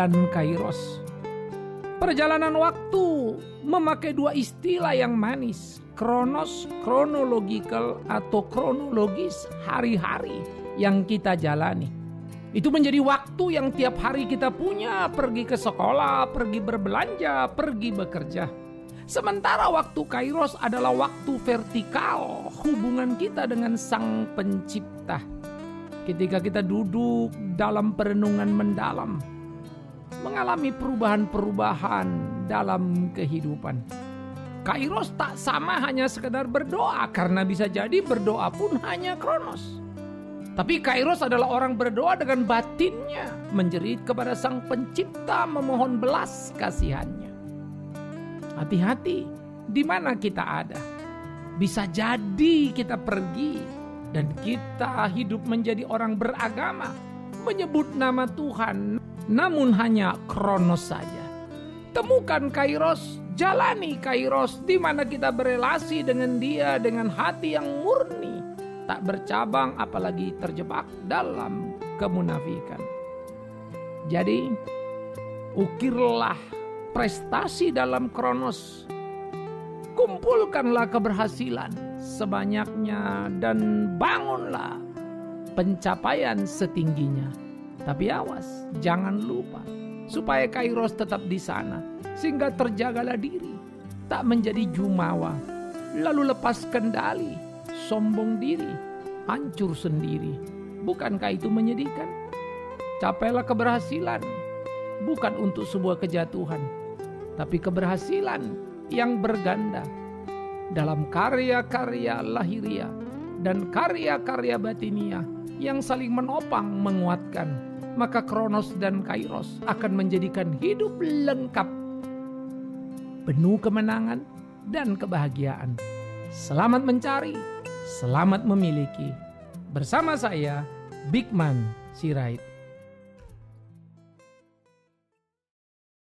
dan kairos. Perjalanan waktu memakai dua istilah yang manis, kronos, chronological atau kronologis, hari-hari yang kita jalani. Itu menjadi waktu yang tiap hari kita punya, pergi ke sekolah, pergi berbelanja, pergi bekerja. Sementara waktu kairos adalah waktu vertikal, hubungan kita dengan Sang Pencipta. Ketika kita duduk dalam perenungan mendalam, mengalami perubahan-perubahan dalam kehidupan. Kairos tak sama hanya sekedar berdoa, karena bisa jadi berdoa pun hanya kronos. Tapi kairos adalah orang berdoa dengan batinnya, menjerit kepada Sang Pencipta, memohon belas kasihannya. Hati-hati di mana kita ada. Bisa jadi kita pergi dan kita hidup menjadi orang beragama, menyebut nama Tuhan, namun hanya kronos saja. Temukan kairos, jalani kairos, di mana kita berelasi dengan Dia dengan hati yang murni, tak bercabang apalagi terjebak dalam kemunafikan. Jadi, ukirlah prestasi dalam kronos, kumpulkanlah keberhasilan sebanyaknya dan bangunlah pencapaian setingginya. Tapi awas, jangan lupa supaya kairos tetap di sana, sehingga terjagalah diri, tak menjadi jumawa, lalu lepas kendali, sombong diri, hancur sendiri. Bukankah itu menyedihkan? Capailah keberhasilan, bukan untuk sebuah kejatuhan, tapi keberhasilan yang berganda dalam karya-karya lahiriah dan karya-karya batiniah yang saling menopang, menguatkan. Maka kronos dan kairos akan menjadikan hidup lengkap, penuh kemenangan dan kebahagiaan. Selamat mencari, selamat memiliki. Bersama saya, Bigman Sirait.